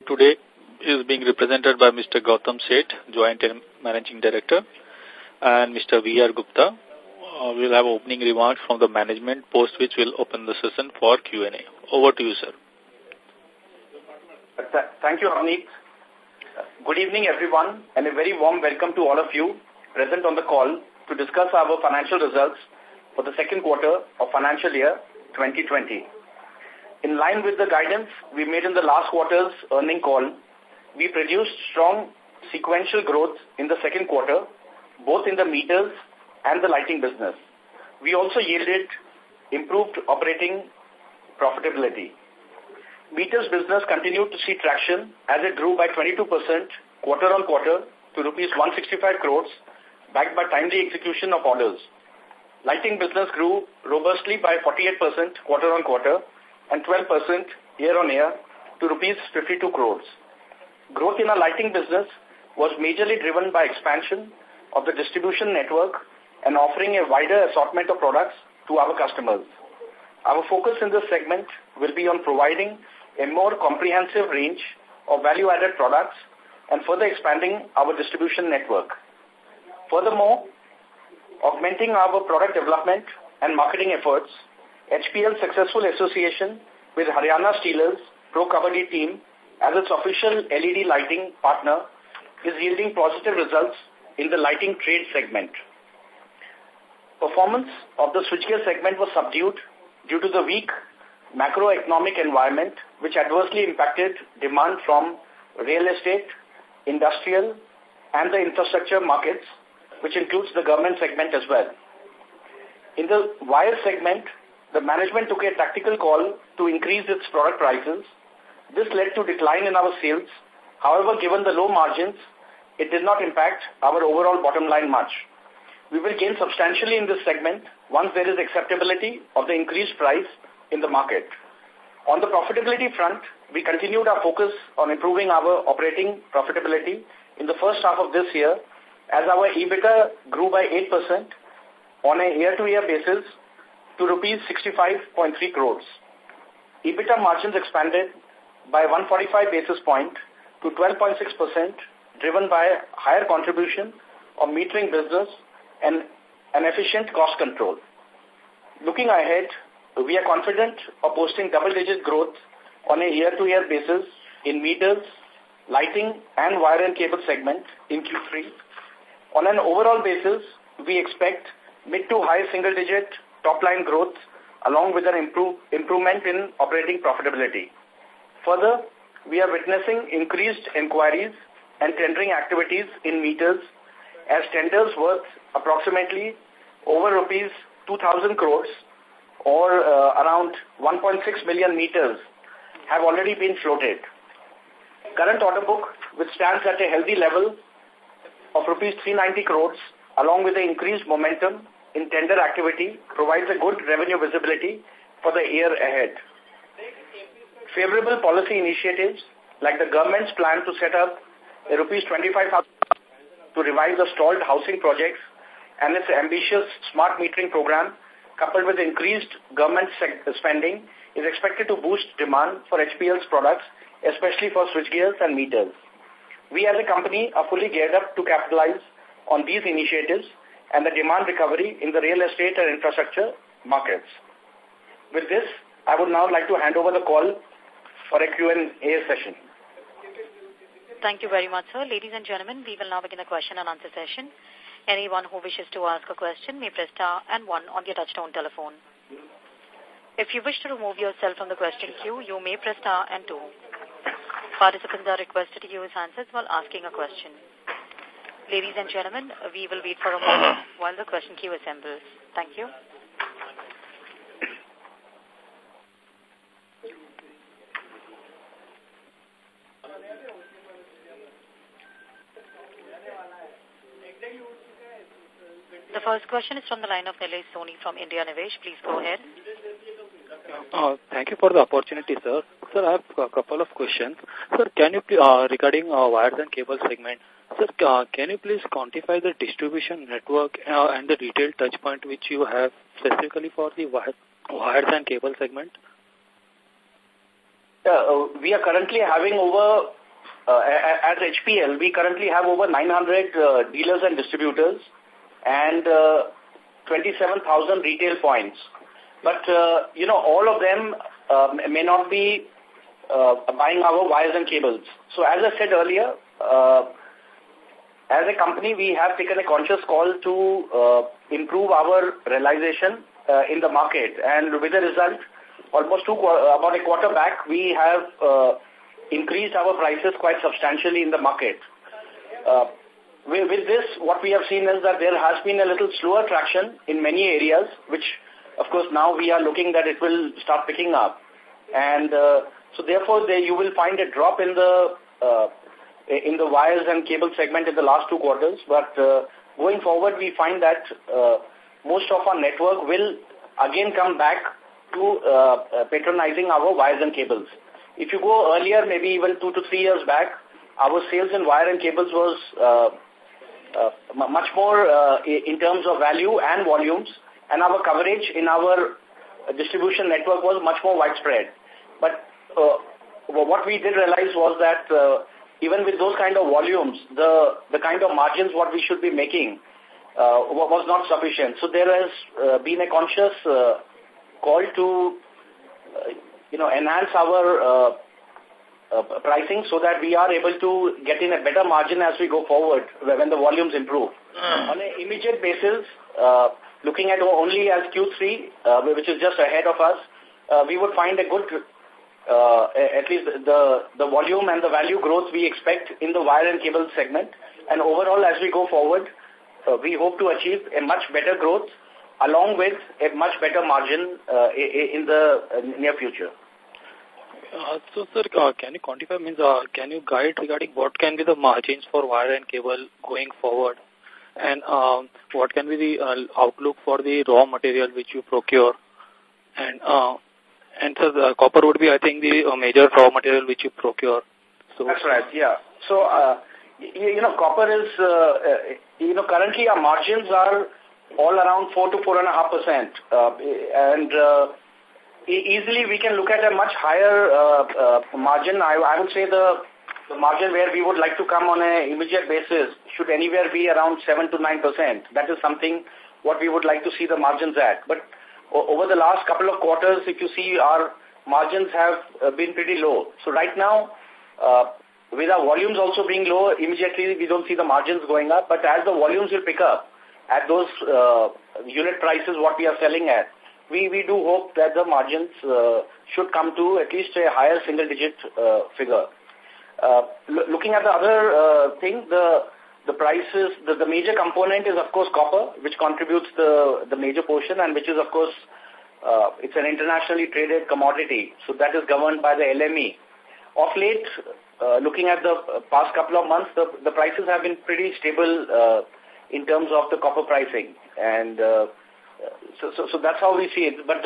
today is being represented by Mr. Gautam Seth, Joint Managing Director, and Mr. V.R. Gupta. We'll have opening remarks from the management, post which will open the session for Q&A. Over to you, sir. Thank you, Avneet. Good evening, everyone, and a very warm welcome to all of you present on the call to discuss our financial results for the second quarter of financial year 2020. In line with the guidance we made in the last quarter's earning call, we produced strong sequential growth in the second quarter, both in the meters and the lighting business. We also yielded improved operating profitability. Meters business continued to see traction as it grew by 22% quarter-on-quarter to rupees 165 crores, backed by timely execution of orders. Lighting business grew robustly by 48% quarter-on-quarter and 12% year-on-year to rupees 52 crores. Growth in our lighting business was majorly driven by expansion of the distribution network and offering a wider assortment of products to our customers. Our focus in this segment will be on providing a more comprehensive range of value-added products and further expanding our distribution network. Furthermore, augmenting our product development and marketing efforts, HPL's successful association with Haryana Steelers Pro Kabaddi team as its official LED lighting partner is yielding positive results in the lighting trade segment. Performance of the switchgear segment was subdued due to the weak macroeconomic environment, which adversely impacted demand from real estate, industrial, and the infrastructure markets, which includes the government segment as well. In the wire segment, the management took a tactical call to increase its product prices. This led to decline in our sales. However, given the low margins, it did not impact our overall bottom line much. We will gain substantially in this segment once there is acceptability of the increased price in the market. On the profitability front, we continued our focus on improving our operating profitability in the first half of this year, as our EBITDA grew by 8% on a year-to-year basis to rupees 65.3 crores. EBITDA margins expanded by 145 basis points to 12.6%, driven by higher contribution of metering business and an efficient cost control. Looking ahead, we are confident of posting double-digit growth on a year-to-year basis in meters, lighting, and wire and cable segment in Q3. On an overall basis, we expect mid to high single-digit top-line growth along with an improvement in operating profitability. Further, we are witnessing increased inquiries and tendering activities in meters as tenders worth approximately over rupees 2,000 crores or around 1.6 million meters have already been floated. Current order book, which stands at a healthy level of rupees 390 crores, along with the increased momentum in tender activity, provides a good revenue visibility for the year ahead. Favorable policy initiatives like the government's plan to set up a rupees 25,000 to revive the stalled housing projects and its ambitious smart metering program, coupled with increased government spending, is expected to boost demand for HPL's products, especially for switchgears and meters. We as a company are fully geared up to capitalize on these initiatives and the demand recovery in the real estate and infrastructure markets. With this, I would now like to hand over the call for a Q&A session. Thank you very much, sir. Ladies and gentlemen, we will now begin the question and answer session. Anyone who wishes to ask a question may press star and 1 on your touchtone telephone. If you wish to remove yourself from the question queue, you may press star and 2. Participants are requested to use handsets while asking a question. Ladies and gentlemen, we will wait for a moment while the question queue assembles. Thank you. The first question is from the line of Nilesh Soni from India Nivesh. Please go ahead. Thank you for the opportunity, sir. Sir, I have a couple of questions. Sir, can you regarding wires and cable segment, sir, can you please quantify the distribution network and the retail touch point which you have specifically for the wires and cable segment? We are currently having over, at HPL, we currently have over 900 dealers and distributors and 27,000 retail points. But, all of them may not be buying our wires and cables. So as I said earlier, as a company, we have taken a conscious call to improve our realization in the market. And with the result, about a quarter back, we have increased our prices quite substantially in the market. With this, what we have seen is that there has been a little slower traction in many areas, which, of course, now we are looking that it will start picking up. And so, therefore, you will find a drop in the wires and cable segment in the last 2 quarters. But going forward, we find that most of our network will again come back to patronizing our wires and cables. If you go earlier, maybe even 2 to 3 years back, our sales in wire and cables was much more in terms of value and volumes, and our coverage in our distribution network was much more widespread. But what we did realize was that even with those kind of volumes, the kind of margins what we should be making was not sufficient. So there has been a conscious call to enhance our pricing so that we are able to get in a better margin as we go forward when the volumes improve. On an immediate basis, looking at only as Q3, which is just ahead of us, we would find a good, at least the volume and the value growth we expect in the wire and cable segment. And overall, as we go forward, we hope to achieve a much better growth along with a much better margin in the near future. So, sir, can you quantify, can you guide regarding what can be the margins for wire and cable going forward? And what can be the outlook for the raw material which you procure? And so the copper would be, I think, the major raw material which you procure. So that's right, yeah. So, copper is, currently our margins are all around 4 to 4.5%. And easily we can look at a much higher margin. I would say the margin where we would like to come on an immediate basis should anywhere be around 7 to 9%. That is something what we would like to see the margins at. But over the last couple of quarters, if you see, our margins have been pretty low. So right now, with our volumes also being low, immediately we don't see the margins going up. But as the volumes will pick up at those unit prices what we are selling at, we do hope that the margins should come to at least a higher single-digit figure. Looking at the other thing, the prices, the major component is, of course, copper, which contributes the major portion, and which is, of course, it's an internationally traded commodity. So that is governed by the LME. Of late, looking at the past couple of months, the prices have been pretty stable in terms of the copper pricing. And so that's how we see it. But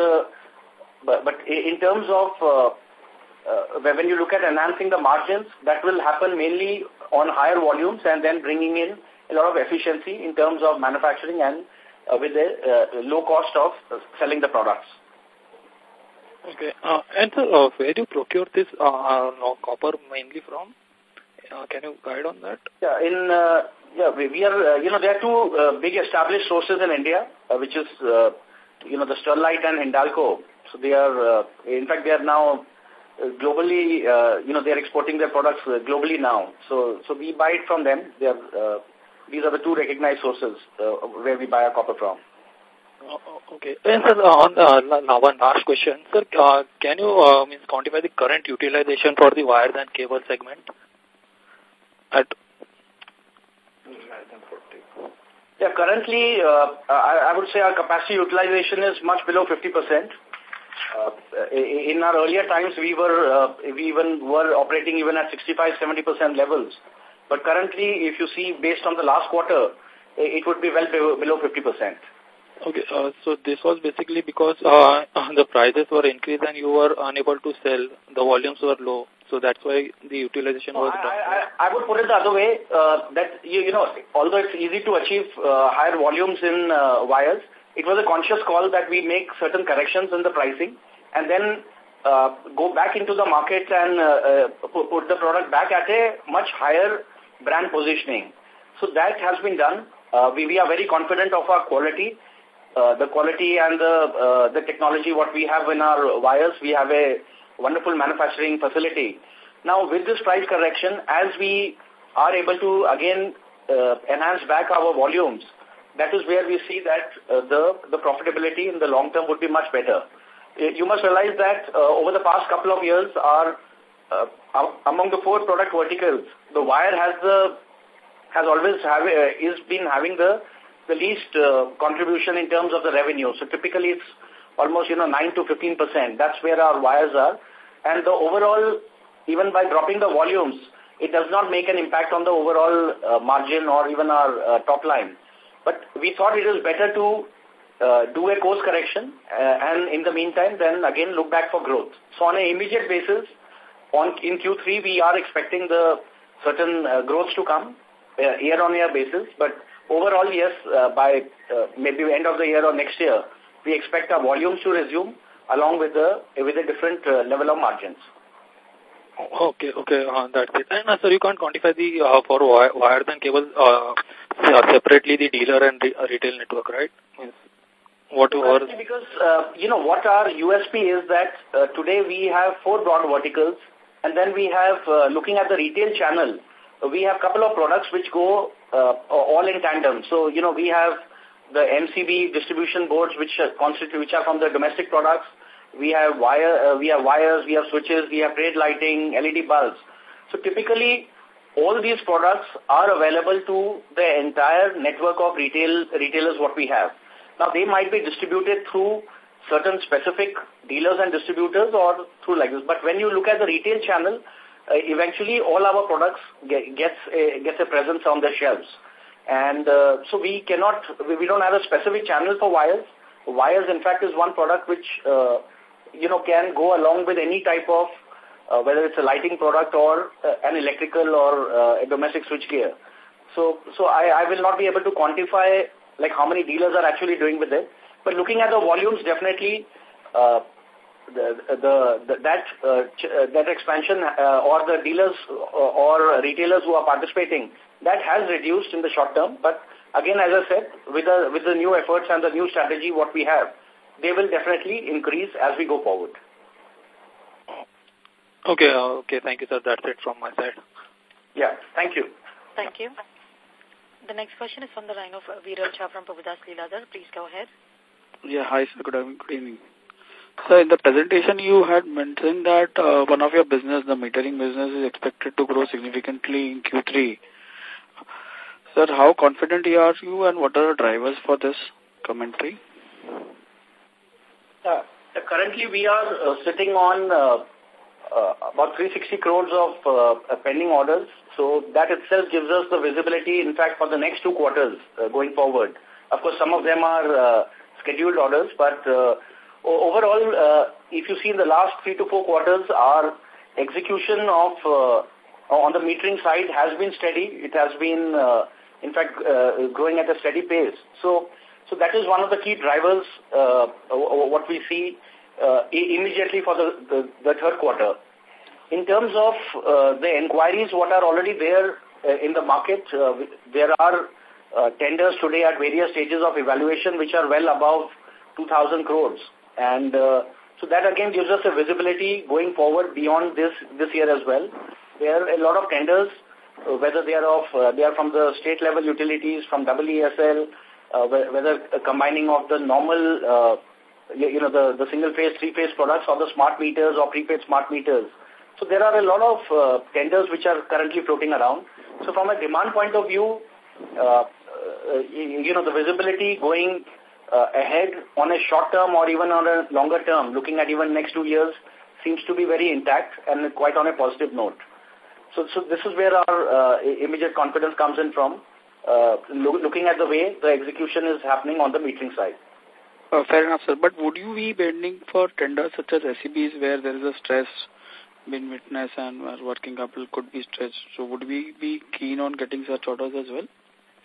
in terms of when you look at enhancing the margins, that will happen mainly on higher volumes and then bringing in a lot of efficiency in terms of manufacturing and with a low cost of selling the products. Okay. And so, where do you procure this copper mainly from? Can you guide on that? Yeah, we are, there are two big established sources in India, which is, the Sterlite and Hindalco. So they are, in fact, they are now globally, they are exporting their products globally now. So we buy it from them. These are the two recognized sources where we buy our copper from. Okay. And sir, on one last question, sir, can you quantify the current utilization for the wires and cable segment? Yeah, currently, I would say our capacity utilization is much below 50%. In our earlier times, we even were operating even at 65-70% levels. But currently, if you see, based on the last quarter, it would be well below 50%. Okay, so this was basically because the prices were increased and you were unable to sell. The volumes were low. So that's why the utilization was down. I would put it the other way, that, although it's easy to achieve higher volumes in wires, it was a conscious call that we make certain corrections in the pricing and then go back into the market and put the product back at a much higher brand positioning. So that has been done. We are very confident of our quality, the quality and the technology what we have in our wires. We have a wonderful manufacturing facility. Now, with this price correction, as we are able to again enhance back our volumes, that is where we see that the profitability in the long term would be much better. You must realize that over the past couple of years, among the 4 product verticals, the wire has always been having the least contribution in terms of the revenue. So typically it's almost 9 to 15%. That's where our wires are. And the overall, even by dropping the volumes, it does not make an impact on the overall margin or even our top line. But we thought it is better to do a course correction and in the meantime then again look back for growth. So on an immediate basis, in Q3 we are expecting the certain growth to come year-on-year basis. But overall, yes, by maybe end of the year or next year, we expect our volumes to resume along with a different level of margins. Okay, that's it. And sir, you can't quantify the for wires and cables separately the dealer and retail network, right? What you are because what our USP is that today we have 4 broad verticals, and then we have looking at the retail channel, we have a couple of products which go all in tandem. So we have the MCB distribution boards which are from the domestic products. We have wires, we have switches, we have trade lighting, LED bulbs. So typically, all these products are available to the entire network of retailers what we have. Now, they might be distributed through certain specific dealers and distributors or through like this. But when you look at the retail channel, eventually all our products gets a presence on the shelves. And so we don't have a specific channel for wires. Wires, in fact, is one product which can go along with any type of, whether it's a lighting product or an electrical or a domestic switchgear. So I will not be able to quantify like how many dealers are actually doing with it. But looking at the volumes, definitely that expansion or the dealers or retailers who are participating, that has reduced in the short term. But again, as I said, with the new efforts and the new strategy what we have, they will definitely increase as we go forward. Okay. Thank you, sir. That's it from my side. Yeah, thank you. Thank you. The next question is from the line of Viral Shah from Prabhudas Lilladher. Please go ahead. Yeah, hi, sir. Good evening. So in the presentation, you had mentioned that one of your business, the metering business, is expected to grow significantly in Q3. Sir, how confident are you and what are the drivers for this commentary? Currently, we are sitting on about 360 crores of pending orders. So that itself gives us the visibility, in fact, for the next 2 quarters going forward. Of course, some of them are scheduled orders, but overall, if you see in the last 3 to 4 quarters, our execution on the metering side has been steady. It has been, in fact, growing at a steady pace. So that is one of the key drivers, what we see immediately for the 3rd quarter. In terms of the inquiries, what are already there in the market, there are tenders today at various stages of evaluation which are well above 2,000 crores. And so that again gives us a visibility going forward beyond this year as well. There are a lot of tenders, whether they are from the state level utilities, from EESL, whether combining of the normal, the single phase, 3-phase products or the smart meters or prepaid smart meters. So there are a lot of tenders which are currently floating around. So from a demand point of view, the visibility going ahead on a short term or even on a longer term, looking at even next 2 years, seems to be very intact and quite on a positive note. So this is where our immediate confidence comes in from, looking at the way the execution is happening on the metering side. Fair enough, sir. But would you be bidding for tenders such as SEBs where there is a stress being witnessed and where working capital could be stretched? So would we be keen on getting such orders as well?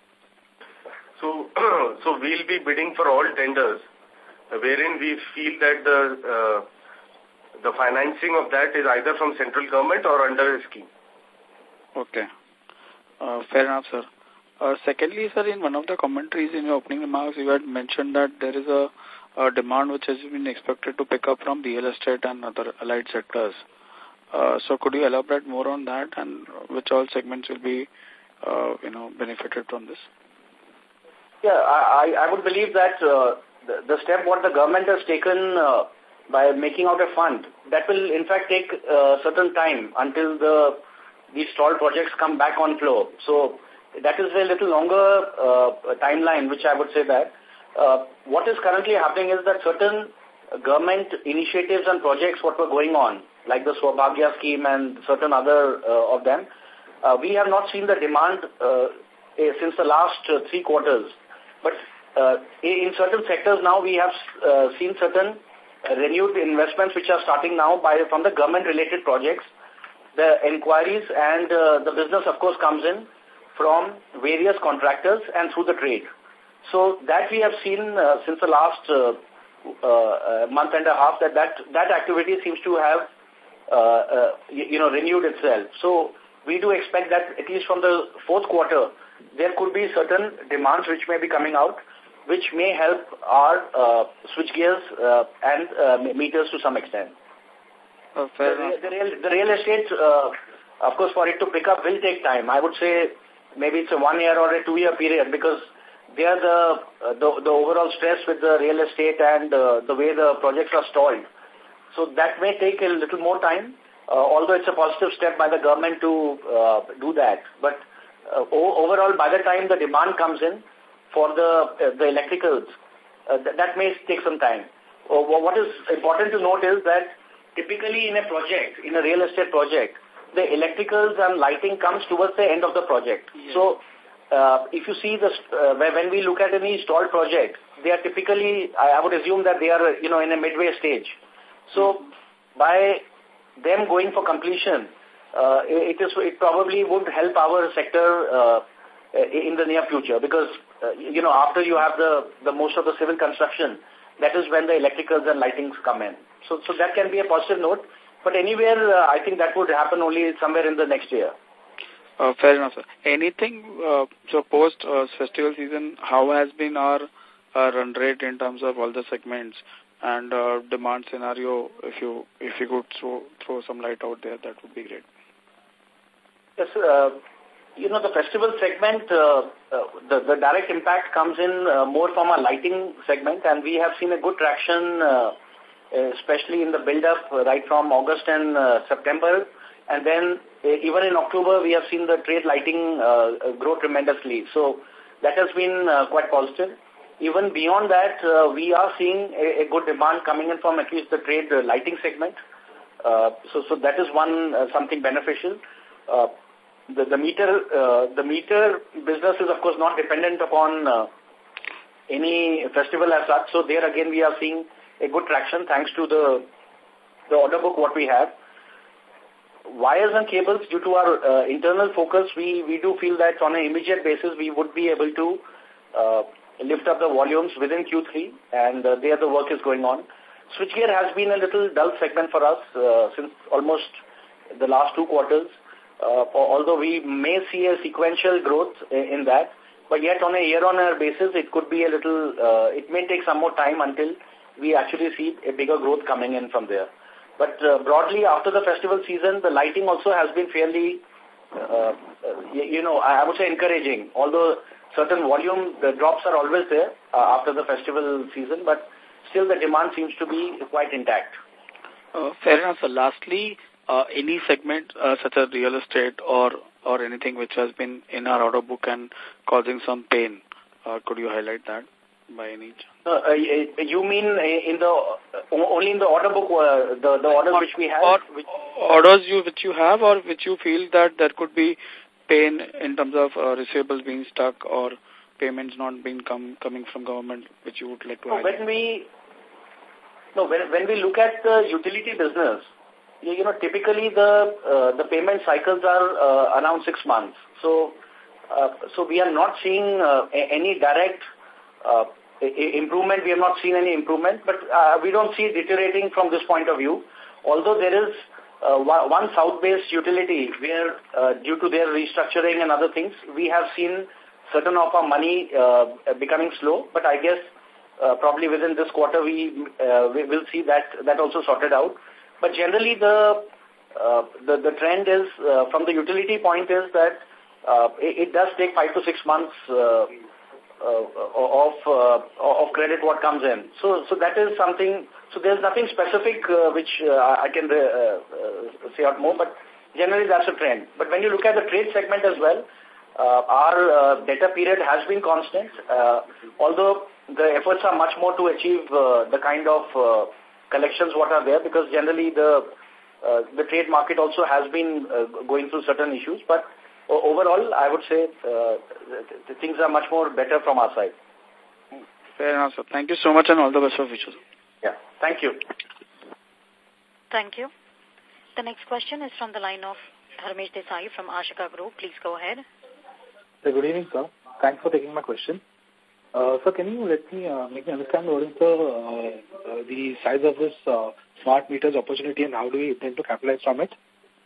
So we'll be bidding for all tenders wherein we feel that the financing of that is either from central government or under a scheme. Okay. Fair enough, sir. Secondly, sir, in one of the commentaries in your opening remarks, you had mentioned that there is a demand which has been expected to pick up from real estate and other allied sectors. So could you elaborate more on that, and which all segments will be, benefited from this? Yeah, I would believe that the step what the government has taken by making out a fund, that will in fact take certain time until these stalled projects come back on flow. So that is a little longer timeline, which I would say that. What is currently happening is that certain government initiatives and projects what were going on, like the Saubhagya scheme and certain other of them, we have not seen the demand since the last 3 quarters. But in certain sectors now we have seen certain renewed investments which are starting now from the government-related projects. The inquiries and the business, of course, comes in from various contractors and through the trade. So that we have seen since the last month and a half that activity seems to have renewed itself. So we do expect that at least from the 4th quarter there could be certain demands which may be coming out, which may help our switchgears and meters to some extent. The real estate, of course, for it to pick up will take time. I would say maybe it's a 1 year or a 2 year period, because there the overall stress with the real estate and the way the projects are stalled. So that may take a little more time, although it's a positive step by the government to do that. But overall, by the time the demand comes in for the electricals, that may take some time. What is important to note is that typically in a project, in a real estate project, the electricals and lighting comes towards the end of the project. Yes. So if you see this, when we look at any stalled project, they are typically, I would assume that they are, in a midway stage. So by them going for completion, it probably would help our sector in the near future, because, after you have the most of the civil construction, that is when the electricals and lightings come in. So that can be a positive note. But anywhere, I think that would happen only somewhere in the next year. Fair enough, sir. Anything, so post-festival season, how has been our run rate in terms of all the segments and demand scenario? If you could throw some light out there, that would be great. Yes, the festival segment, the direct impact comes in more from a lighting segment, and we have seen a good traction, especially in the build-up right from August and September. And then even in October, we have seen the trade lighting grow tremendously. So that has been quite positive. Even beyond that, we are seeing a good demand coming in from at least the trade lighting segment. So that is something beneficial. The meter business is, of course, not dependent upon any festival as such. So there again, we are seeing a good traction thanks to the order book what we have. Wires and cables, due to our internal focus, we do feel that on an immediate basis we would be able to lift up the volumes within Q3, and there the work is going on. Switchgear has been a little dull segment for us since almost the last 2 quarters, although we may see a sequential growth in that, but yet on a year-on-year basis it could be a little, it may take some more time until we actually see a bigger growth coming in from there. But broadly, after the festival season, the lighting also has been fairly, I would say encouraging. Although certain volume, the drops are always there after the festival season, but still the demand seems to be quite intact. Fair enough, sir. Lastly, any segment such as real estate or anything which has been in our order book and causing some pain, could you highlight that by any chance? You mean only in the order book, the orders which we have? Or orders which you have, or which you feel that there could be pain in terms of receivables being stuck or payments not being coming from government, which you would like to highlight? When we look at the utility business, typically the payment cycles are around 6 months. So we are not seeing any direct improvement. We have not seen any improvement, but we don't see it deteriorating from this point of view. although there is one south-based utility where due to their restructuring and other things, we have seen certain of our money becoming slow, but I guess probably within this quarter we will see that also sorted out. But generally the trend is from the utility point is that it does take 5 to 6 months of credit what comes in. So that is something. So there's nothing specific which I can say out more, but generally that's a trend. But when you look at the trade segment as well, our debtor period has been constant, although the efforts are much more to achieve the kind of collections what are there, because generally the trade market also has been going through certain issues. But overall, I would say the things are much more better from our side. Fair enough, sir. Thank you so much and all the best for future. Yeah, thank you. Thank you. The next question is from the line of Dharmesh Desai from Ashika Group. Please go ahead. Good evening, sir. Thanks for taking my question. Sir, can you let me make me understand what is the size of this smart meters opportunity and how do we intend to capitalize from it?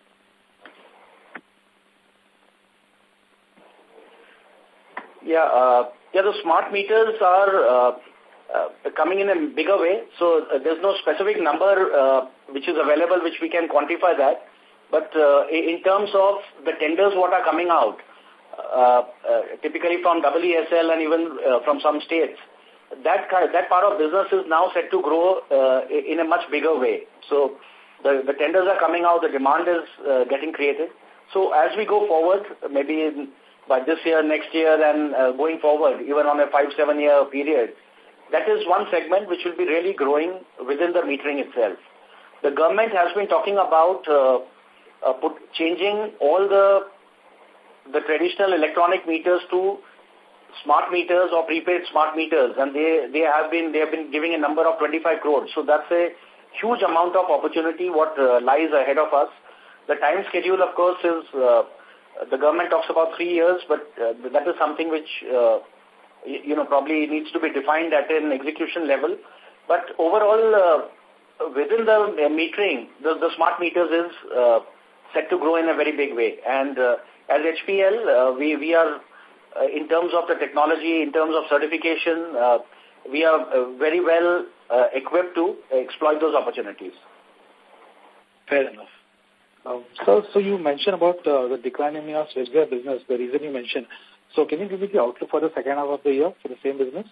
Yeah, the smart meters are coming in a bigger way. So there's no specific number which is available which we can quantify that. But in terms of the tenders what are coming out, typically from WESL and even from some states, that part of business is now set to grow in a much bigger way. So the tenders are coming out, the demand is getting created. So as we go forward, maybe by this year, next year, and going forward, even on a 5-7 year period, that is one segment which will be really growing within the metering itself. The government has been talking about changing all the traditional electronic meters to smart meters or prepaid smart meters, and they have been giving a number of 25 crores. So that's a huge amount of opportunity what lies ahead of us. The time schedule, of course, is the government talks about 3 years, but that is something which probably needs to be defined at an execution level. But overall, within the metering, the smart meters is set to grow in a very big way. And as HPL, we are, in terms of the technology, in terms of certification, we are very well equipped to exploit those opportunities. Fair enough. So you mentioned about the decline in your switchgear business, the reason you mentioned. So can you give me the outlook for the second half of the year for the same business?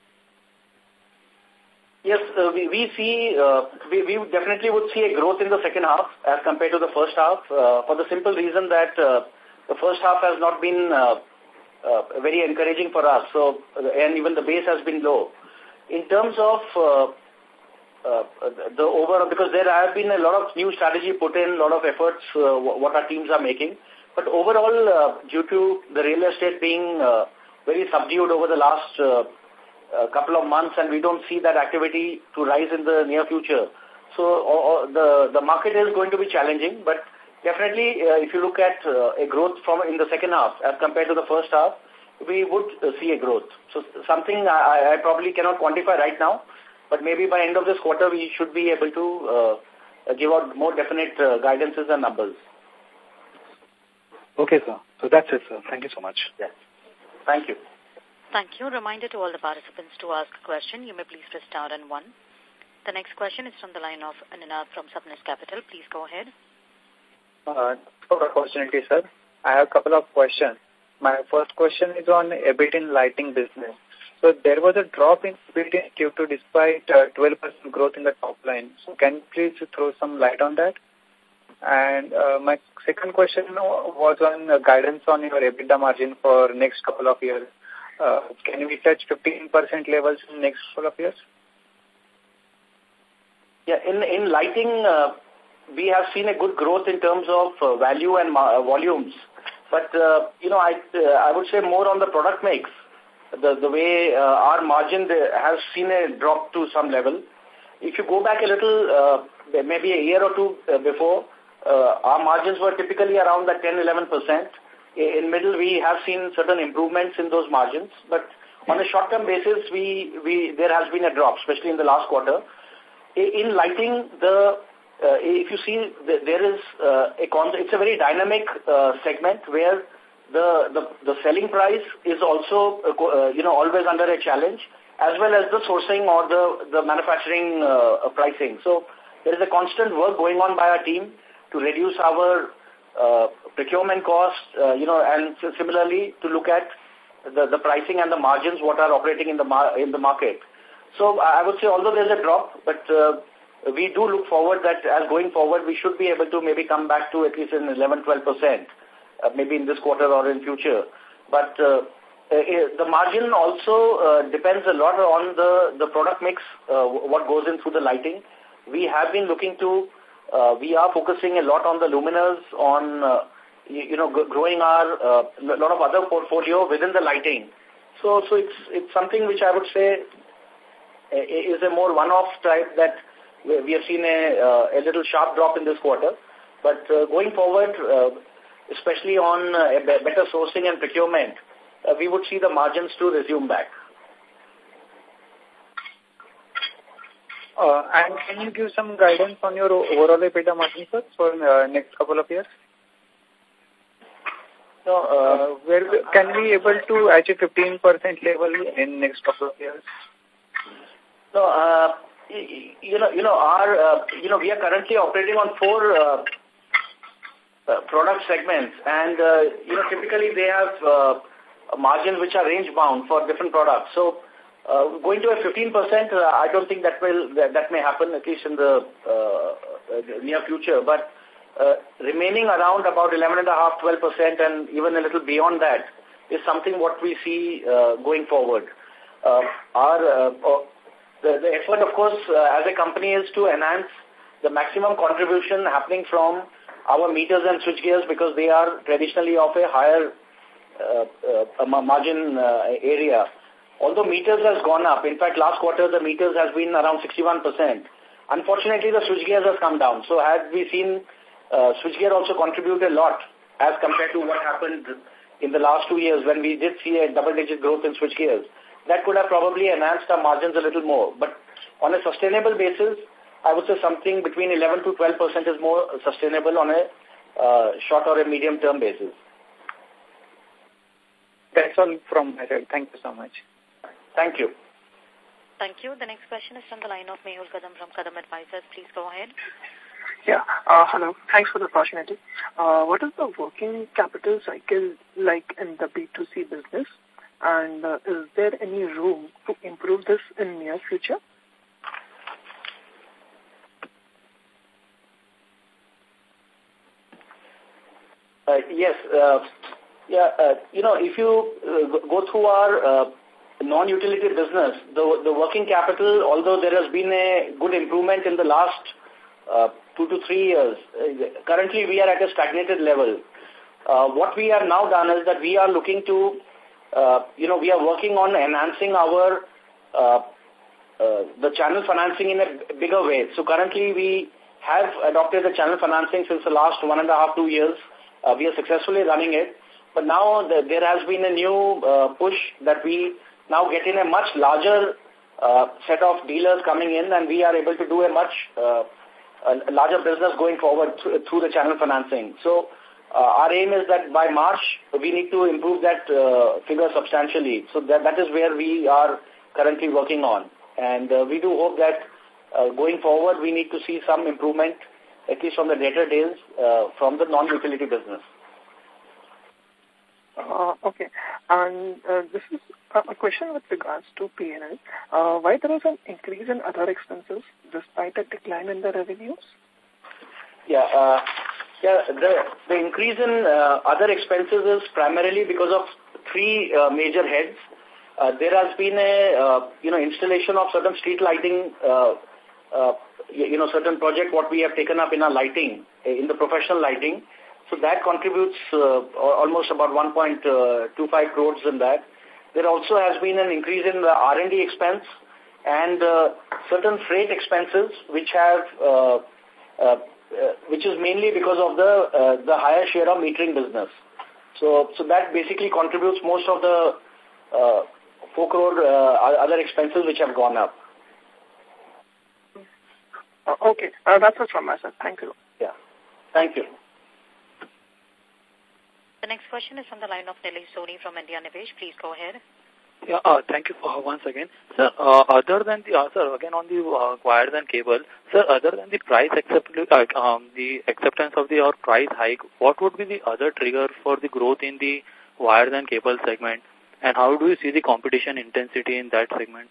Yes, we see, we definitely would see a growth in the second half as compared to the first half, for the simple reason that the first half has not been very encouraging for us. So, and even the base has been low. In terms of the overall, because there have been a lot of new strategy put in, a lot of efforts what our teams are making. But overall, due to the real estate being very subdued over the last couple of months, and we don't see that activity to rise in the near future. So the market is going to be challenging, but definitely if you look at a growth from in the second half as compared to the first half, we would see a growth. So something I probably cannot quantify right now, but maybe by end of this quarter we should be able to give out more definite guidances and numbers. Okay, sir. So that's it, sir. Thank you so much. Yes. Thank you. Thank you. Reminder to all the participants to ask a question. You may please press star and 1. The next question is from the line of Anina from Sapnis Capital. Please go ahead. For the opportunity, sir. I have a couple of questions. My first question is on EBIT in lighting business. So there was a drop in EBIT in Q2 despite 12% growth in the top line. So can you please throw some light on that? And my second question was on guidance on your EBITDA margin for next couple of years. Can we touch 15% levels in next couple of years? Yeah, in lighting, we have seen a good growth in terms of value and volumes. But, I would say more on the product mix. The way our margin has seen a drop to some level. If you go back a little, maybe a year or two before, our margins were typically around that 10-11%. In middle, we have seen certain improvements in those margins. But on a short-term basis, there has been a drop, especially in the last quarter. In lighting, the if you see, there is it's a very dynamic segment where the selling price is also, always under a challenge, as well as the sourcing or the manufacturing pricing. So there is a constant work going on by our team to reduce our procurement costs, and similarly to look at the pricing and the margins what are operating in the market. So I would say, although there's a drop, but we do look forward that as going forward we should be able to maybe come back to at least an 11-12%, maybe in this quarter or in future. But the margin also depends a lot on the product mix, what goes in through the lighting. We have been looking to, we are focusing a lot on the luminaires, on growing our lot of other portfolio within the lighting. So it's something which I would say is a more one-off type that we have seen a little sharp drop in this quarter. But going forward, especially on better sourcing and procurement, we would see the margins to resume back. And can you give some guidance on your overall EBITDA margin, sir, for next couple of years? So, where can we able to achieve 15% level in next couple of years? No, we are currently operating on 4 product segments, and typically they have margins which are range bound for different products. So going to a 15%, I don't think that may happen, at least in the near future. But remaining around about 11.5-12%, and even a little beyond that, is something what we see going forward. The effort, of course, as a company is to enhance the maximum contribution happening from our meters and switchgears, because they are traditionally of a higher margin area. Although meters has gone up, in fact, last quarter the meters has been around 61%. Unfortunately, the switchgears has come down. So had we seen switchgear also contribute a lot as compared to what happened in the last 2 years when we did see a double-digit growth in switchgears, that could have probably enhanced our margins a little more. But on a sustainable basis, I would say something between 11 to 12% is more sustainable on a short or a medium-term basis. That's all from my side. Thank you so much. Thank you. Thank you. The next question is from the line of Mehul Kadam from Kadam Advisors. Please go ahead. Yeah. Hello. Thanks for the opportunity. What is the working capital cycle like in the B2C business? And is there any room to improve this in near future? Yes. If you go through our non-utility business, the working capital, although there has been a good improvement in the last 2 to 3 years, currently we are at a stagnated level. What we have now done is that we are looking to, we are working on enhancing our the channel financing in a bigger way. So currently we have adopted the channel financing since the last 1.5 to 2 years. We are successfully running it. But now there has been a new push that we now get in a much larger set of dealers coming in, and we are able to do a much larger business going forward through the channel financing. So our aim is that by March, we need to improve that figure substantially. So that is where we are currently working on. And we do hope that going forward, we need to see some improvement, at least from the debtor days, from the non-utility business. Okay. And this is a question with regards to P&L. Why there was an increase in other expenses despite a decline in the revenues? Yeah. The increase in other expenses is primarily because of 3 major heads. There has been a installation of certain street lighting, certain project what we have taken up in our lighting, in the professional lighting. So that contributes almost about 1.25 crores in that. There also has been an increase in the R&D expense and certain freight expenses, which is mainly because of the higher share of metering business. So that basically contributes most of the 4 crore other expenses which have gone up. Okay, that's it from my side. Thank you. Yeah, thank you. The next question is from the line of Nilesh Soni from India Nivesh. Please go ahead. Yeah, thank you for once again. Sir, other than the, sir, again on the wires and cable, sir, other than the price the acceptance of the price hike, what would be the other trigger for the growth in the wires and cable segment? And how do you see the competition intensity in that segment?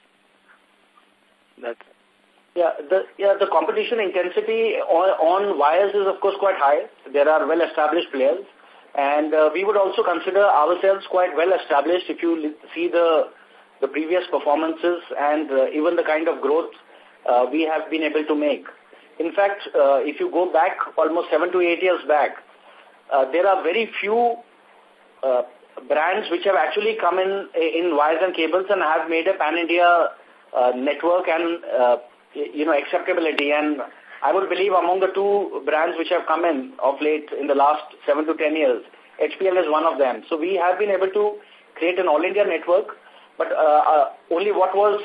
The competition intensity on wires is of course quite high. There are well-established players. And we would also consider ourselves quite well established if you see the previous performances and even the kind of growth we have been able to make. In fact, if you go back almost 7 to 8 years back, there are very few brands which have actually come in wires and cables and have made a pan-India network and acceptability. And I would believe among the two brands which have come in of late in the last 7 to 10 years, HPL is one of them. So we have been able to create an all-India network, but only what was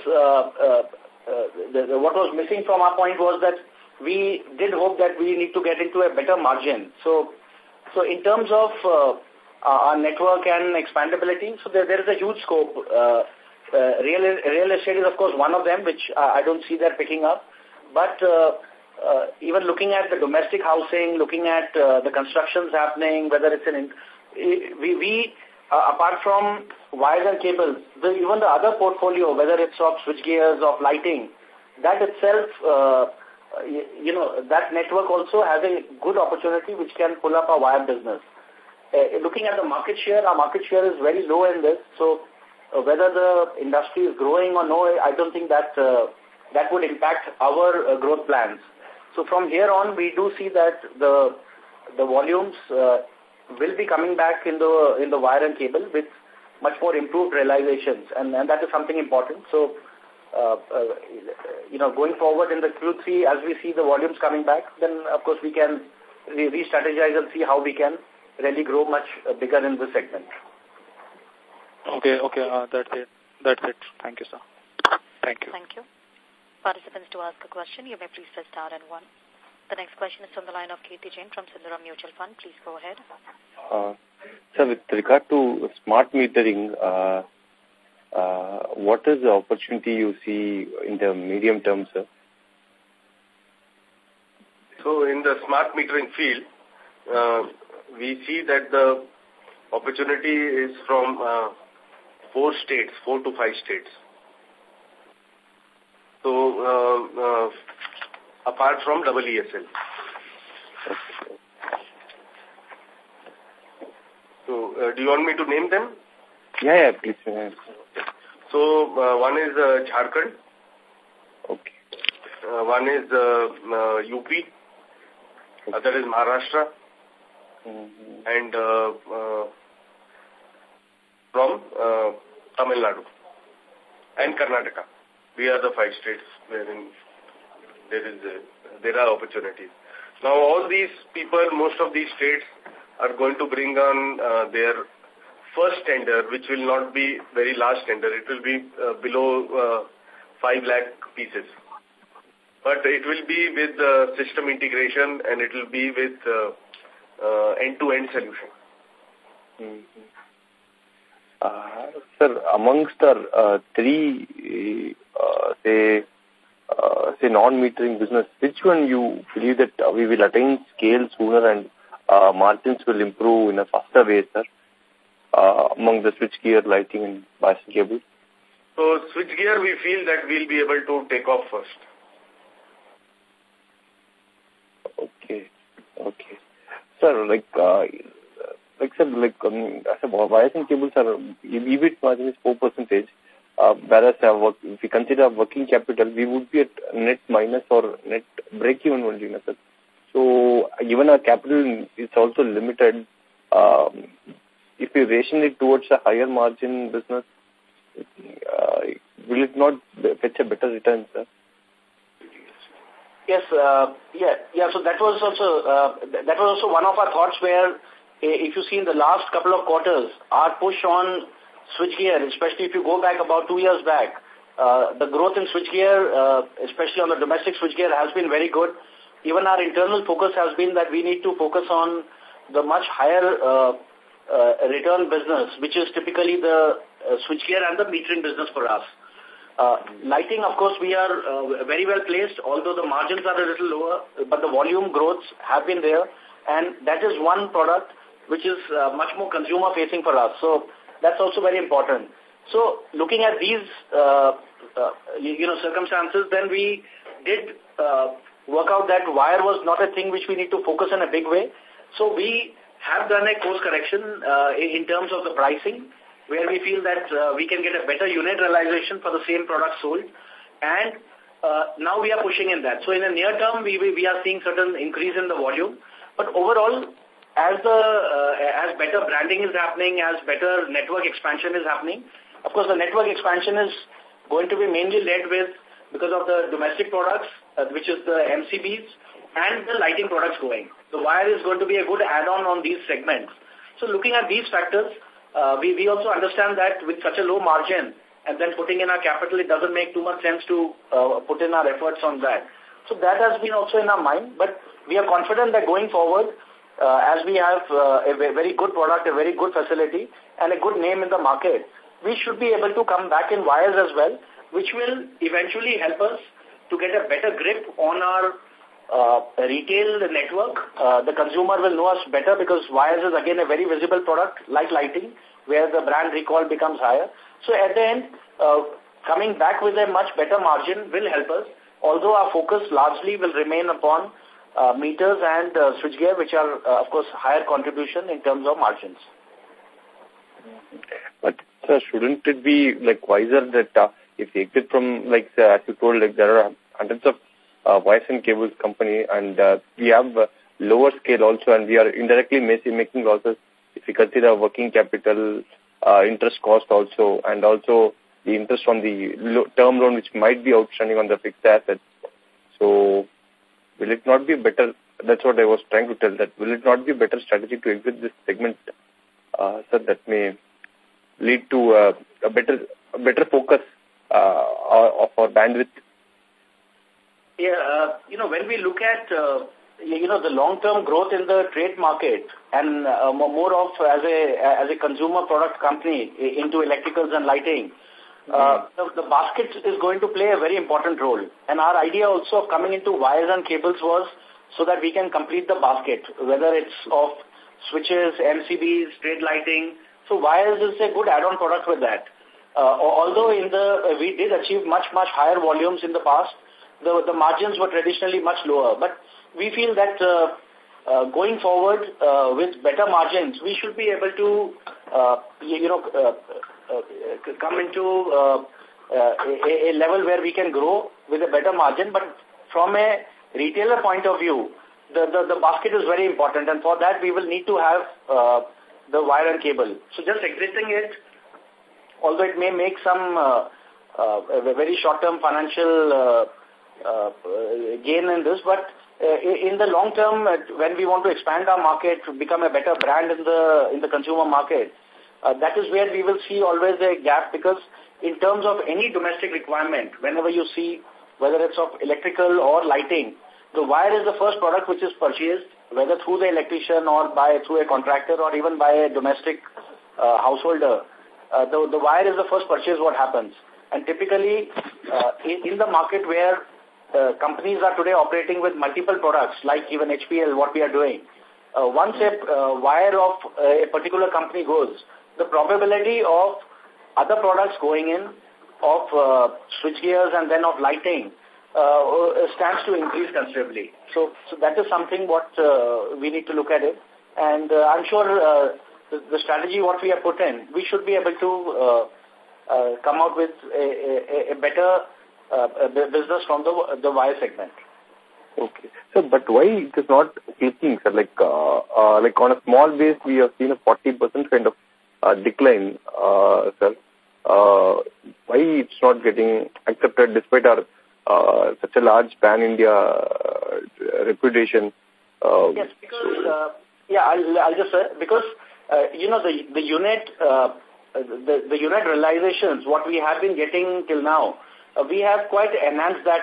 missing from our point was that we did hope that we need to get into a better margin. So in terms of our network and expandability, so there is a huge scope. Real estate is of course one of them, which I don't see that picking up, but even looking at the domestic housing, looking at the constructions happening, whether it's apart from wires and cables, even the other portfolio, whether it's of switchgears, of lighting, that itself, that network also has a good opportunity which can pull up our wire business. Looking at the market share, our market share is very low in this, so whether the industry is growing or no, I don't think that would impact our growth plans. So from here on, we do see that the volumes will be coming back in the wire and cable with much more improved realizations, and that is something important. So, going forward in the Q3, as we see the volumes coming back, then of course we can re-strategize and see how we can really grow much bigger in this segment. Okay, that's it. Thank you, sir. Thank you. Thank you. Participants, to ask a question, you may please press star and 1. The next question is from the line of Kirti Jain from Sundaram Mutual Fund. Please go ahead. Sir, with regard to smart metering, what is the opportunity you see in the medium term, sir? So in the smart metering field, we see that the opportunity is from 4 to 5 states. So, apart from EESL. So, do you want me to name them? Yeah, please. So, one is Jharkhand. Okay. One is UP. Other is Maharashtra. And from Tamil Nadu and Karnataka. We are the 5 states wherein there are opportunities. Now, all these people, most of these states are going to bring on their first tender, which will not be very large tender. It will be below 5 lakh pieces. But it will be with system integration and it will be with end-to-end solution. Sir, amongst our 3, say non-metering business, which one you believe that we will attain scale sooner and margins will improve in a faster way, sir, among the switchgear, lighting and wires and cables? So switchgear, we feel that we'll be able to take off first. Okay. Sir, wires and cables are, EBIT margin is 4%, whereas if we consider working capital, we would be at net minus or net break-even only, sir. So, even our capital is also limited. If we ration it towards a higher margin business, will it not fetch a better return, sir? Yes, So that was also one of our thoughts where, if you see in the last couple of quarters, our push on switchgear, especially if you go back about 2 years back, The growth in switchgear, especially on the domestic switchgear, has been very good. Even our internal focus has been that we need to focus on the much higher return business, which is typically the switchgear and the metering business for us. Lighting, of course, we are very well placed, although the margins are a little lower, but the volume growths have been there, and that is one product which is much more consumer-facing for us. So that's also very important. So looking at these, circumstances, then we did work out that wire was not a thing which we need to focus in a big way. So we have done a course correction in terms of the pricing, where we feel that we can get a better unit realization for the same product sold. And now we are pushing in that. So in the near term, we are seeing certain increase in the volume. But overall, as better branding is happening, as better network expansion is happening, of course, the network expansion is going to be mainly led with, because of the domestic products, which is the MCBs, and the lighting products going. The wire is going to be a good add-on on these segments. So looking at these factors, we also understand that with such a low margin and then putting in our capital, it doesn't make too much sense to put in our efforts on that. So that has been also in our mind, but we are confident that going forward, as we have a very good product, a very good facility, and a good name in the market, we should be able to come back in wires as well, which will eventually help us to get a better grip on our retail network. The consumer will know us better because wires is again a very visible product like lighting, where the brand recall becomes higher. So at the end, coming back with a much better margin will help us, although our focus largely will remain upon meters and switchgear, which are, of course, higher contribution in terms of margins. But, sir, shouldn't it be like wiser that if you exit from, like, as you told, like there are hundreds of wires and cables company, and we have lower scale also, and we are indirectly making losses if you consider working capital, interest cost also, and also the interest on the term loan which might be outstanding on the fixed assets. So will it not be better? That's what I was trying to tell, that will it not be a better strategy to exit this segment, so that may lead to a better focus of our bandwidth? Yeah, when we look at, the long-term growth in the trade market and more of as a consumer product company into electricals and lighting, the basket is going to play a very important role. And our idea also of coming into wires and cables was so that we can complete the basket, whether it's of switches, MCBs, trade lighting. So wires is a good add-on product with that. Although we did achieve much higher volumes in the past, the margins were traditionally much lower. But we feel that going forward with better margins, we should be able to, come into a level where we can grow with a better margin. But from a retailer point of view, the basket is very important, and for that we will need to have the wire and cable. So just exiting it, although it may make some very short-term financial gain in this, but in the long term, when we want to expand our market, to become a better brand in the consumer market, that is where we will see always a gap, because in terms of any domestic requirement, whenever you see, whether it's of electrical or lighting, the wire is the first product which is purchased, whether through the electrician or through a contractor or even by a domestic householder. The wire is the first purchase what happens. And typically, in the market where companies are today operating with multiple products, like even HPL, what we are doing, once a wire of a particular company goes, the probability of other products going in, of switchgears and then of lighting, stands to increase considerably. So that is something what we need to look at it. And I'm sure the strategy what we have put in, we should be able to come out with a better business from the wire segment. Okay. So, but why it is not clicking, sir? Like on a small base, we have seen a 40% kind of decline, sir. Why it's not getting accepted despite our such a large pan-India reputation? Yes, because, I'll just say, because, the unit the unit realizations, what we have been getting till now, we have quite enhanced that,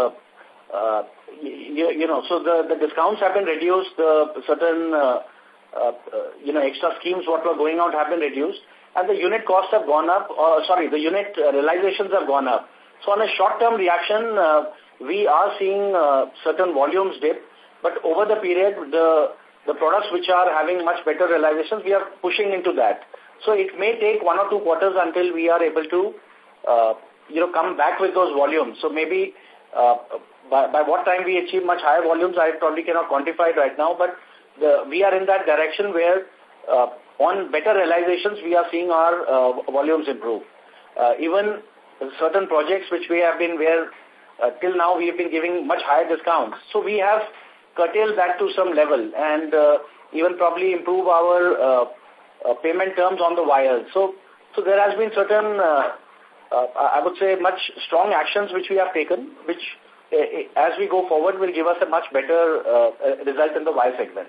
so the discounts have been reduced, certain, extra schemes what were going out have been reduced, and the unit costs have gone up, the unit realizations have gone up. So on a short-term reaction, we are seeing certain volumes dip, but over the period, the products which are having much better realizations, we are pushing into that. So it may take 1 or 2 quarters until we are able to, come back with those volumes. So maybe by what time we achieve much higher volumes, I probably cannot quantify it right now, but we are in that direction where on better realizations, we are seeing our volumes improve. Even certain projects which we have been where till now we have been giving much higher discounts. So we have curtailed that to some level and even probably improve our payment terms on the wires. So there has been certain, I would say, much strong actions which we have taken, which as we go forward will give us a much better result in the wire segment.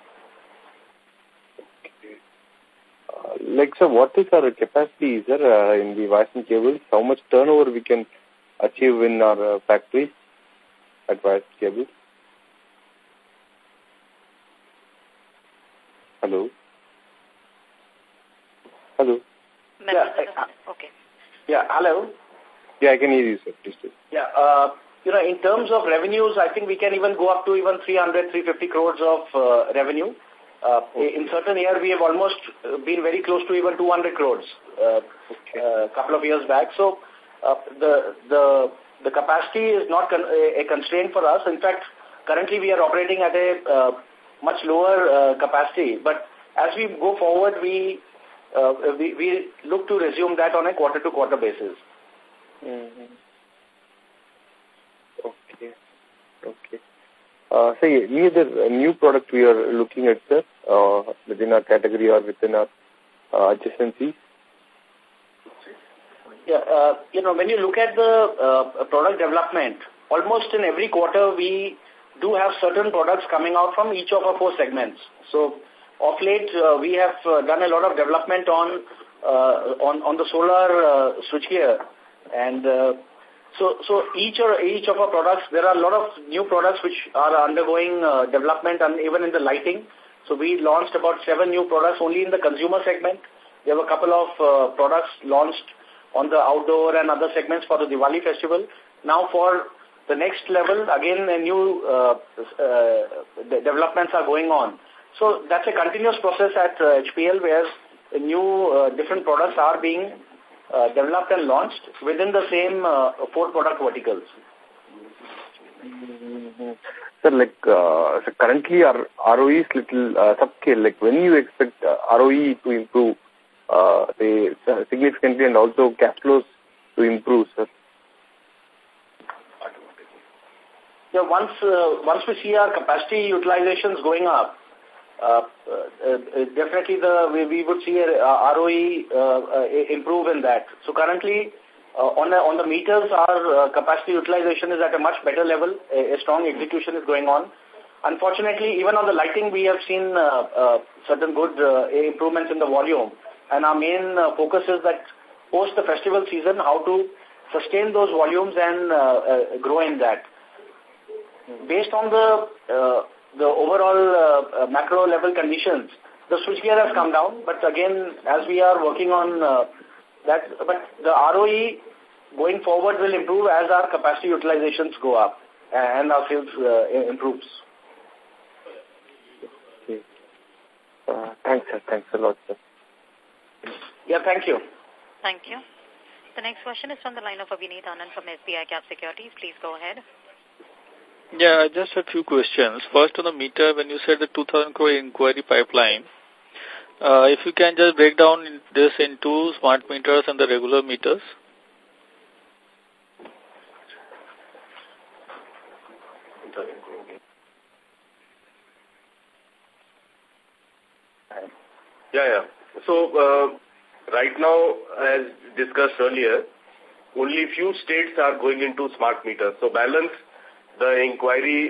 So what is our capacity, sir, in the wires and cables? How much turnover we can achieve in our factories at wires and cables? Hello? Hello? Yeah. Okay. Yeah, hello? Yeah, I can hear you, sir. Please do. Yeah, in terms of revenues, I think we can even go up to even 300, 350 crores of revenue. In certain years, we have almost been very close to even 200 crores a couple of years back. So the capacity is not a constraint for us. In fact, currently we are operating at a much lower capacity. But as we go forward, we look to resume that on a quarter-to-quarter basis. Mm-hmm. Okay. So any other new product we are looking at, sir, within our category or within our adjacencies? Yeah, when you look at the product development, almost in every quarter we do have certain products coming out from each of our 4 segments. So of late, we have done a lot of development on the solar switchgear, and so each of our products, there are a lot of new products which are undergoing development, and even in the lighting. So we launched about 7 new products only in the consumer segment. There were a couple of products launched on the outdoor and other segments for the Diwali festival. Now for the next level, again, a new developments are going on. So that's a continuous process at HPL where new different products are being developed and launched within the same 4 product verticals. Mm-hmm. Sir, so currently our ROE is little subscale. When you expect ROE to improve significantly and also cash flows to improve, sir? Yeah, once we see our capacity utilizations going up, definitely we would see a ROE improve in that. So currently, on the meters, our capacity utilization is at a much better level. A strong execution is going on. Unfortunately, even on the lighting, we have seen certain good improvements in the volume. And our main focus is that post the festival season, how to sustain those volumes and grow in that. Based on the overall macro level conditions, the switchgear has come down, but again, as we are working on that, but the ROE going forward will improve as our capacity utilizations go up and our sales improves. Okay. Thanks, sir. Thanks a lot, sir. Yeah, thank you. Thank you. The next question is from the line of Abhineet Anand from SBI Cap Securities. Please go ahead. Yeah, I just had a few questions. First, on the meter, when you said the 2,000 crore inquiry pipeline, if you can just break down this into smart meters and the regular meters. Yeah. So, right now, as discussed earlier, only few states are going into smart meters. So, balance the inquiry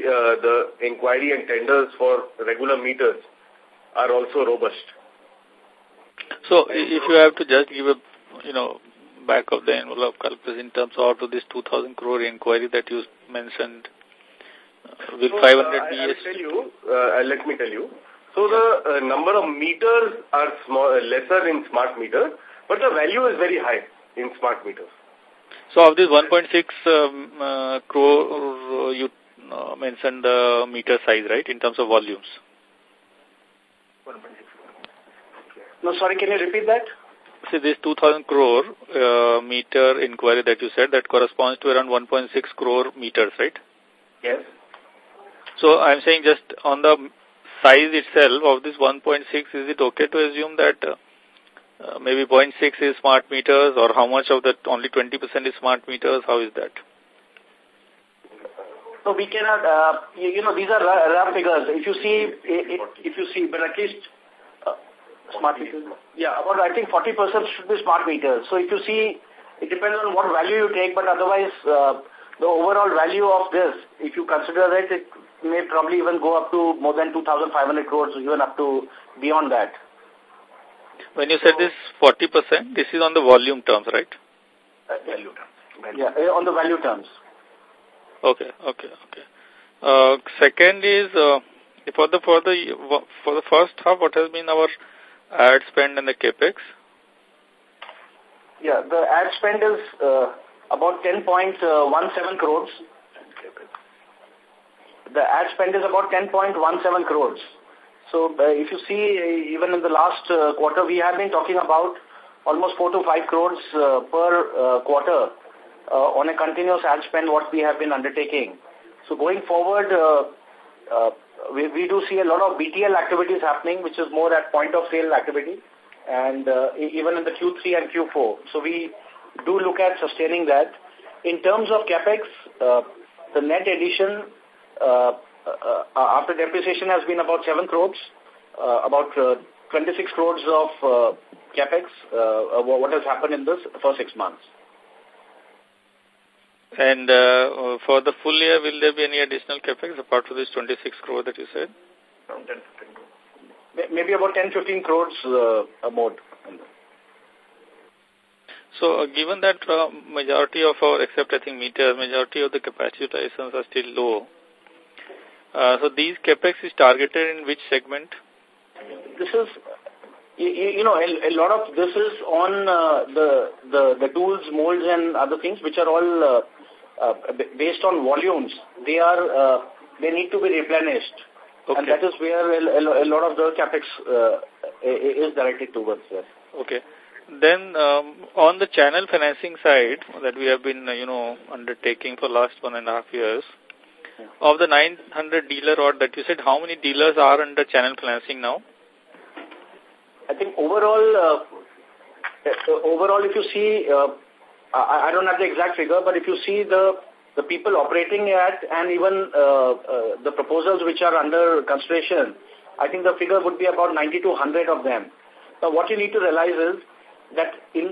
and tenders for regular meters are also robust. So if you have to just give a, back of the envelope calculus in terms of to this 2,000 crore inquiry that you mentioned, will 500 be? Let me tell you. So the number of meters are lesser in smart meters, but the value is very high in smart meters. So of this 1.6 crore, you mentioned the meter size, right, in terms of volumes? 1.6. No, sorry, can you repeat that? See, this 2,000 crore meter inquiry that you said, that corresponds to around 1.6 crore meters, right? Yes. So I'm saying just on the size itself of this 1.6, is it okay to assume that maybe 0.6 is smart meters, or how much of that, only 20% is smart meters? How is that? So we cannot, these are rough figures. If you see, but at least smart meters. Yeah, about I think 40% should be smart meters. So if you see, it depends on what value you take, but otherwise the overall value of this, if you consider that, it may probably even go up to more than 2,500 crores, even up to beyond that. When you said this 40%, this is on the volume terms, right? Value terms. Yeah, on the value terms. Okay. Second is for the first half, what has been our ad spend and the capex? Yeah, the ad spend is about 10.17 crores. The ad spend is about 10.17 crores. So if you see, even in the last quarter, we have been talking about almost 4 to 5 crores per quarter on a continuous ad spend what we have been undertaking. So going forward, we do see a lot of BTL activities happening, which is more at point of sale activity, and even in the Q3 and Q4. So we do look at sustaining that. In terms of capex, the net addition after depreciation has been about 7 crores, about 26 crores of capex, what has happened in this for 6 months. And for the full year, will there be any additional capex apart from this 26 crore that you said? Maybe about 10-15 crores more. So given that majority of our, except I think meters, majority of the capacity utilizations are still low, so these capex is targeted in which segment? This is, a lot of this is on the tools, molds and other things, which are all based on volumes. They need to be replenished. Okay. And that is where a lot of the capex is directed towards. Yes. Okay. Then on the channel financing side that we have been, undertaking for last 1.5 years, of the 900 dealer odd that you said, how many dealers are under channel financing now? I think overall, if you see, I don't have the exact figure, but if you see the people operating at and even the proposals which are under consideration, I think the figure would be about 90 to 100 of them. Now, what you need to realize is that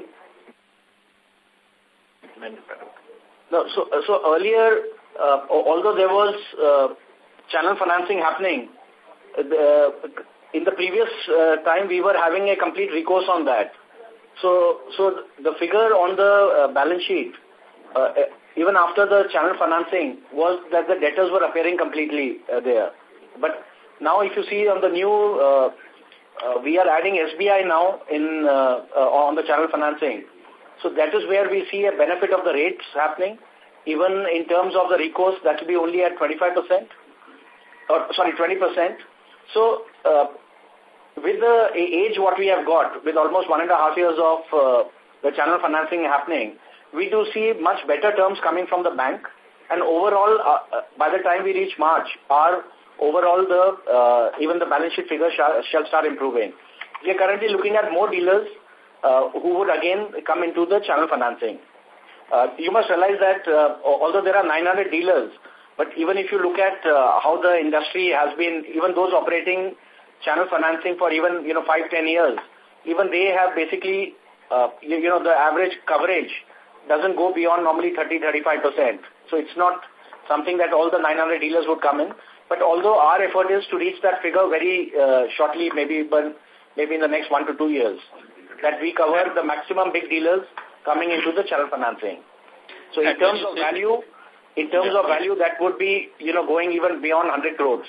so earlier, although there was channel financing happening, in the previous time we were having a complete recourse on that. So the figure on the balance sheet, even after the channel financing, was that the debtors were appearing completely there. But now if you see on the new, we are adding SBI now on the channel financing. So that is where we see a benefit of the rates happening. Even in terms of the recourse, that will be only at 25%, or sorry, 20%. So with the age what we have got, with almost 1.5 years of the channel financing happening, we do see much better terms coming from the bank. And overall, by the time we reach March, our overall even the balance sheet figure shall start improving. We are currently looking at more dealers who would again come into the channel financing. You must realize that although there are 900 dealers, but even if you look at how the industry has been, even those operating channel financing for even 5-10 years, even they have basically the average coverage doesn't go beyond normally 30-35%. So it's not something that all the 900 dealers would come in. But although our effort is to reach that figure very shortly, maybe maybe in the next 1 to 2 years, that we cover the maximum big dealers coming into the channel financing. So in terms of value, that would be, going even beyond 100 crores.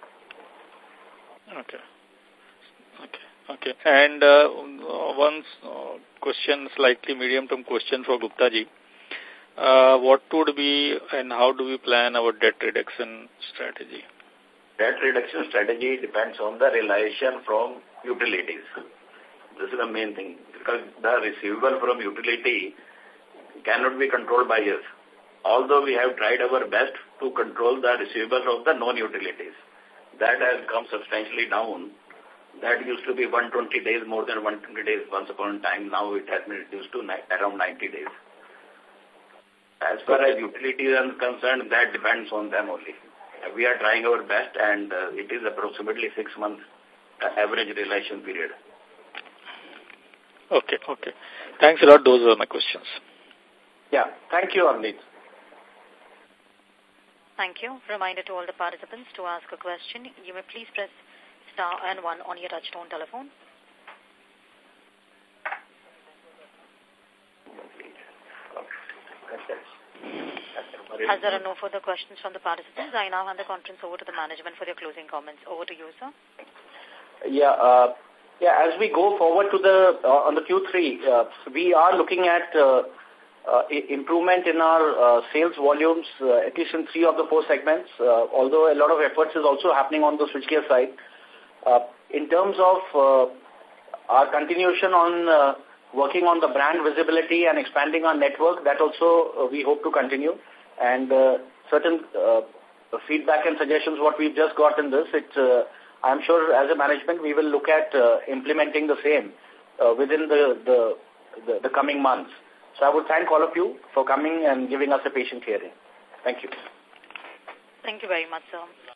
Okay. And one question, slightly medium-term question for Gupta ji. What would be and how do we plan our debt reduction strategy? Debt reduction strategy depends on the realization from utilities. This is the main thing, because the receivable from utility cannot be controlled by us. Although we have tried our best to control the receivables of the non-utilities. That has come substantially down. That used to be 120 days, more than 120 days once upon a time. Now it has been reduced to around 90 days. As far as utilities are concerned, that depends on them only. We are trying our best, and it is approximately 6 months average realization period. Okay. Thanks a lot. Those were my questions. Yeah. Thank you, Avneet. Thank you. Reminder to all the participants to ask a question. You may please press star and 1 on your touchtone telephone. As there are no further questions from the participants, I now hand the conference over to the management for their closing comments. Over to you, sir. As we go forward to on the Q3, we are looking at improvement in our sales volumes, at least in 3 of the 4 segments, although a lot of efforts is also happening on the switchgear side. In terms of our continuation on working on the brand visibility and expanding our network, that also we hope to continue. And certain feedback and suggestions what we've just got in this, I'm sure as a management we will look at implementing the same within the coming months. So I would thank all of you for coming and giving us a patient hearing. Thank you. Thank you very much, sir.